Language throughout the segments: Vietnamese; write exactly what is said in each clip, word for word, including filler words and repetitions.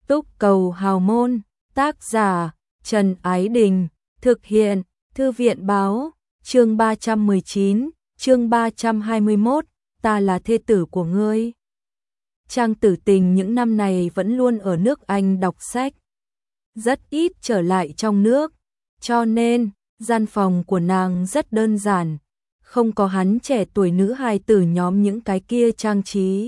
Túc Cầu Hào Môn, tác giả Trần Ái Đình, thực hiện Thư viện Báo, chương ba trăm mười chín, chương ba trăm hai mươi mốt, ta là thê tử của ngươi. Trang Tử Tình những năm này vẫn luôn ở nước Anh đọc sách, rất ít trở lại trong nước, cho nên gian phòng của nàng rất đơn giản, không có hắn trẻ tuổi nữ hài tử nhóm những cái kia trang trí.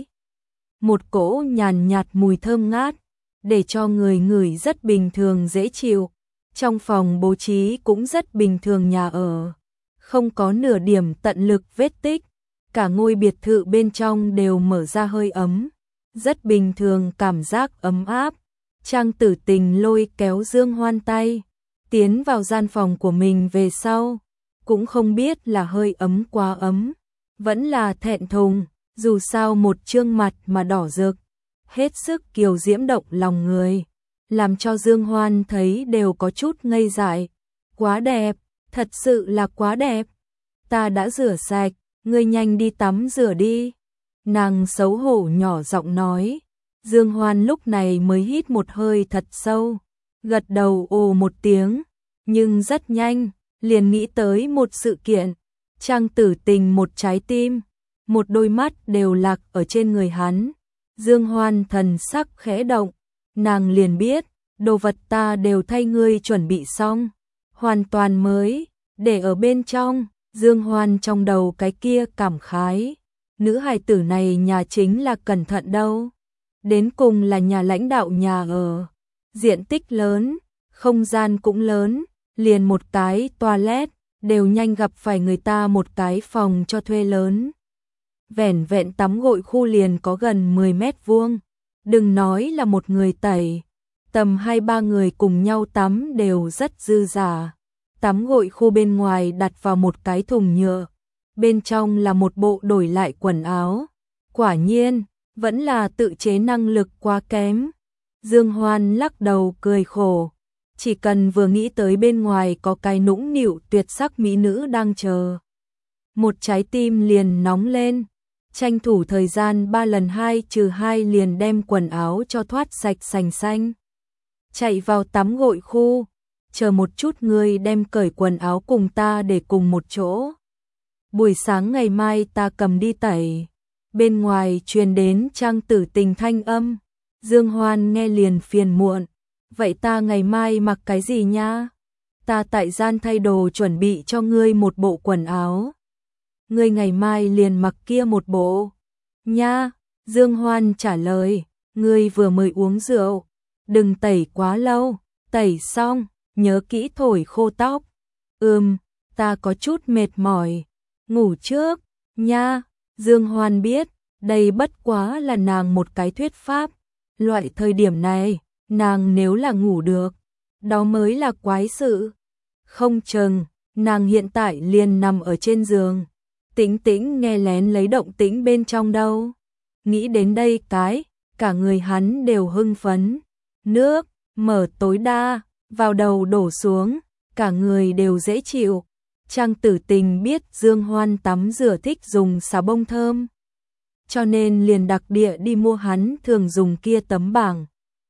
Một cỗ nhàn nhạt mùi thơm ngát, để cho người ngửi rất bình thường dễ chịu. Trong phòng bố trí cũng rất bình thường nhà ở, không có nửa điểm tận lực vết tích, cả ngôi biệt thự bên trong đều mở ra hơi ấm, rất bình thường cảm giác ấm áp. Trang Tử Tình lôi kéo Dương Hoan tay, tiến vào gian phòng của mình về sau, cũng không biết là hơi ấm quá ấm, vẫn là thẹn thùng, dù sao một trương mặt mà đỏ rực, hết sức kiều diễm động lòng người, làm cho Dương Hoan thấy đều có chút ngây dại. Quá đẹp, thật sự là quá đẹp. Ta đã rửa sạch, ngươi nhanh đi tắm rửa đi. Nàng xấu hổ nhỏ giọng nói. Dương Hoan lúc này mới hít một hơi thật sâu, gật đầu ồ một tiếng, nhưng rất nhanh, liền nghĩ tới một sự kiện. Trang Tử Tình một trái tim, một đôi mắt đều lạc ở trên người hắn. Dương Hoan thần sắc khẽ động, nàng liền biết, đồ vật ta đều thay ngươi chuẩn bị xong, hoàn toàn mới, để ở bên trong. Dương Hoan trong đầu cái kia cảm khái, nữ hài tử này nhà chính là cẩn thận đâu, đến cùng là nhà lãnh đạo nhà ở, diện tích lớn, không gian cũng lớn, liền một cái toilet, đều nhanh gặp phải người ta một cái phòng cho thuê lớn. Vẻn vẹn tắm gội khu liền có gần mười mét vuông, đừng nói là một người tẩy, tầm hai ba người cùng nhau tắm đều rất dư dả. Tắm gội khu bên ngoài đặt vào một cái thùng nhựa, bên trong là một bộ đổi lại quần áo. Quả nhiên, vẫn là tự chế năng lực quá kém. Dương Hoan lắc đầu cười khổ, chỉ cần vừa nghĩ tới bên ngoài có cái nũng nịu tuyệt sắc mỹ nữ đang chờ, một trái tim liền nóng lên. Tranh thủ thời gian ba lần hai trừ hai liền đem quần áo cho thoát sạch sành xanh. Chạy vào tắm gội khu, chờ một chút ngươi đem cởi quần áo cùng ta để cùng một chỗ. Buổi sáng ngày mai ta cầm đi tẩy. Bên ngoài truyền đến Trang Tử Tình thanh âm. Dương Hoan nghe liền phiền muộn. Vậy ta ngày mai mặc cái gì nha? Ta tại gian thay đồ chuẩn bị cho ngươi một bộ quần áo. Ngươi ngày mai liền mặc kia một bộ. Nha, Dương Hoan trả lời, ngươi vừa mới uống rượu, đừng tẩy quá lâu, tẩy xong, nhớ kỹ thổi khô tóc. Ừm, ta có chút mệt mỏi, ngủ trước, nha. Dương Hoan biết, đây bất quá là nàng một cái thuyết pháp. Loại thời điểm này, nàng nếu là ngủ được, đó mới là quái sự. Không chừng, nàng hiện tại liền nằm ở trên giường, tĩnh tĩnh nghe lén lấy động tĩnh bên trong đâu. Nghĩ đến đây cái, cả người hắn đều hưng phấn. Nước, mở tối đa, vào đầu đổ xuống, cả người đều dễ chịu. Trang Tử Tình biết Dương Hoan tắm rửa thích dùng xà bông thơm, cho nên liền đặc địa đi mua hắn thường dùng kia tấm bảng.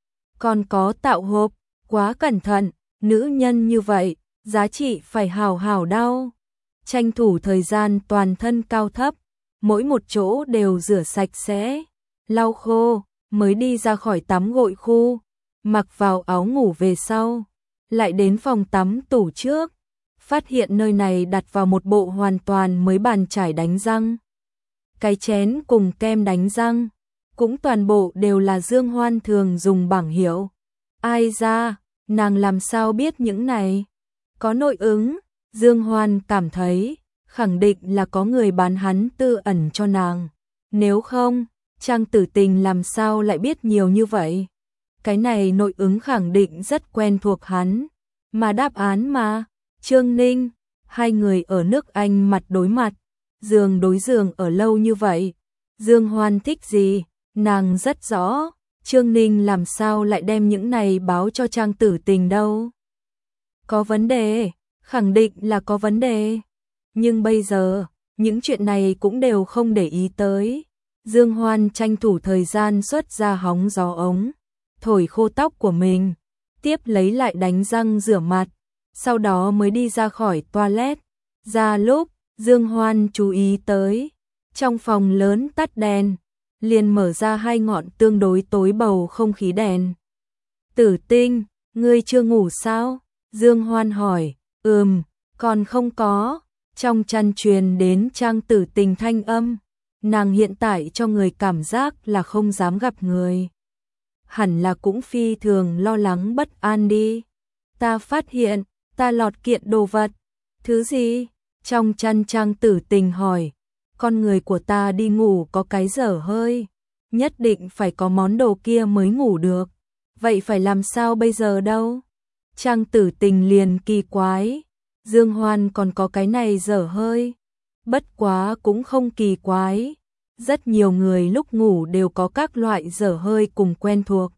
Còn có tạo hộp, quá cẩn thận, nữ nhân như vậy, giá trị phải hào hào đau. Tranh thủ thời gian toàn thân cao thấp, mỗi một chỗ đều rửa sạch sẽ, lau khô, mới đi ra khỏi tắm gội khu, mặc vào áo ngủ về sau, lại đến phòng tắm tủ trước, phát hiện nơi này đặt vào một bộ hoàn toàn mới bàn chải đánh răng. Cái chén cùng kem đánh răng, cũng toàn bộ đều là Dương Hoan thường dùng bảng hiệu. Ai ra, nàng làm sao biết những này? Có nội ứng, Dương Hoan cảm thấy, khẳng định là có người bán hắn tư ẩn cho nàng. Nếu không, Trang Tử Tình làm sao lại biết nhiều như vậy? Cái này nội ứng khẳng định rất quen thuộc hắn. Mà đáp án mà, Trương Ninh, hai người ở nước Anh mặt đối mặt, giường đối giường ở lâu như vậy. Dương Hoan thích gì, nàng rất rõ, Trương Ninh làm sao lại đem những này báo cho Trang Tử Tình đâu. Có vấn đề, khẳng định là có vấn đề. Nhưng bây giờ, những chuyện này cũng đều không để ý tới. Dương Hoan tranh thủ thời gian xuất ra hóng gió ống, thổi khô tóc của mình, tiếp lấy lại đánh răng rửa mặt, sau đó mới đi ra khỏi toilet. Ra lúc Dương Hoan chú ý tới, trong phòng lớn tắt đèn, liền mở ra hai ngọn tương đối tối bầu không khí đèn. Tử Tinh, ngươi chưa ngủ sao? Dương Hoan hỏi. Ừm, còn không có. Trong chăn truyền đến Trang Tử Tình thanh âm. Nàng hiện tại cho người cảm giác là không dám gặp người. Hẳn là cũng phi thường lo lắng bất an đi. Ta phát hiện, ta lọt kiện đồ vật. Thứ gì? Trong chăn Trang Tử Tình hỏi. Con người của ta đi ngủ có cái dở hơi. Nhất định phải có món đồ kia mới ngủ được. Vậy phải làm sao bây giờ đâu? Trang Tử Tình liền kỳ quái. Dương Hoan còn có cái này dở hơi. Bất quá cũng không kỳ quái. Rất nhiều người lúc ngủ đều có các loại dở hơi cùng quen thuộc.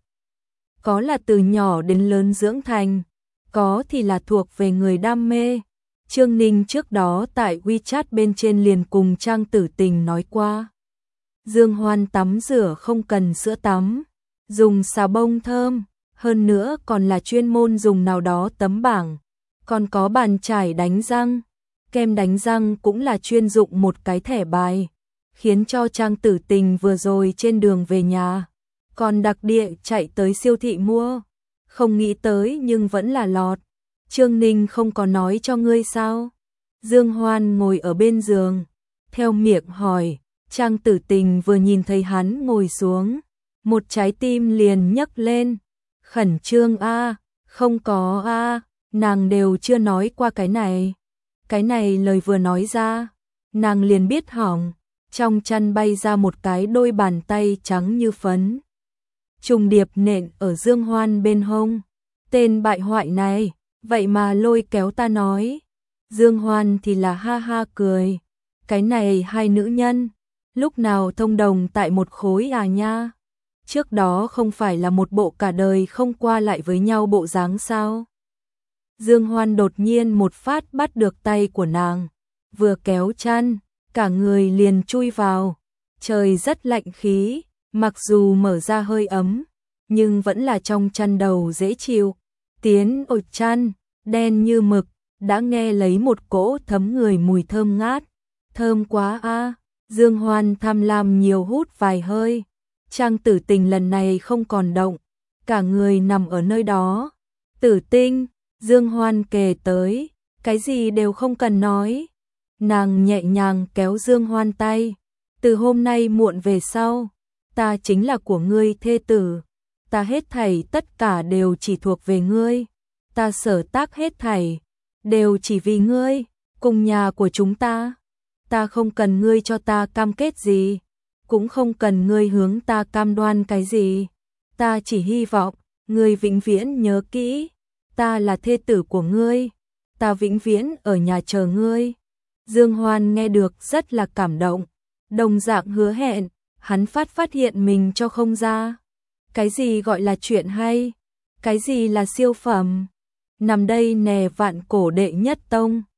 Có là từ nhỏ đến lớn dưỡng thành, có thì là thuộc về người đam mê. Trương Ninh trước đó tại WeChat bên trên liền cùng Trang Tử Tình nói qua. Dương Hoan tắm rửa không cần sữa tắm, dùng xà bông thơm, hơn nữa còn là chuyên môn dùng nào đó tấm bảng, còn có bàn chải đánh răng, kem đánh răng cũng là chuyên dụng một cái thẻ bài, khiến cho Trang Tử Tình vừa rồi trên đường về nhà, còn đặc địa chạy tới siêu thị mua, không nghĩ tới nhưng vẫn là lọt. Trương Ninh không có nói cho ngươi sao? Dương Hoan ngồi ở bên giường, theo miệng hỏi. Trang Tử Tình vừa nhìn thấy hắn ngồi xuống, một trái tim liền nhấc lên. Khẩn trương a, không có a, nàng đều chưa nói qua cái này. Cái này lời vừa nói ra, nàng liền biết hỏng, trong chăn bay ra một cái đôi bàn tay trắng như phấn. Trùng điệp nện ở Dương Hoan bên hông. Tên bại hoại này, vậy mà lôi kéo ta nói. Dương Hoan thì là ha ha cười. Cái này hai nữ nhân, lúc nào thông đồng tại một khối à nha? Trước đó không phải là một bộ cả đời không qua lại với nhau bộ dáng sao? Dương Hoan đột nhiên một phát bắt được tay của nàng, vừa kéo chăn, cả người liền chui vào. Trời rất lạnh khí, mặc dù mở ra hơi ấm, nhưng vẫn là trong chăn đầu dễ chịu. Tiến ổ chăn, đen như mực, đã nghe lấy một cỗ thấm người mùi thơm ngát. Thơm quá a. Dương Hoan tham lam nhiều hút vài hơi. Trang Tử Tình lần này không còn động, cả người nằm ở nơi đó. Tử Tinh, Dương Hoan kề tới, cái gì đều không cần nói. Nàng nhẹ nhàng kéo Dương Hoan tay. Từ hôm nay muộn về sau, ta chính là của ngươi thê tử. Ta hết thảy tất cả đều chỉ thuộc về ngươi. Ta sở tác hết thảy đều chỉ vì ngươi, cùng nhà của chúng ta. Ta không cần ngươi cho ta cam kết gì, cũng không cần ngươi hướng ta cam đoan cái gì. Ta chỉ hy vọng ngươi vĩnh viễn nhớ kỹ, ta là thê tử của ngươi, ta vĩnh viễn ở nhà chờ ngươi. Dương Hoan nghe được rất là cảm động, đồng dạng hứa hẹn, hắn phát phát hiện mình cho không ra. Cái gì gọi là chuyện hay, cái gì là siêu phẩm. Nằm đây nè vạn cổ đệ nhất tông,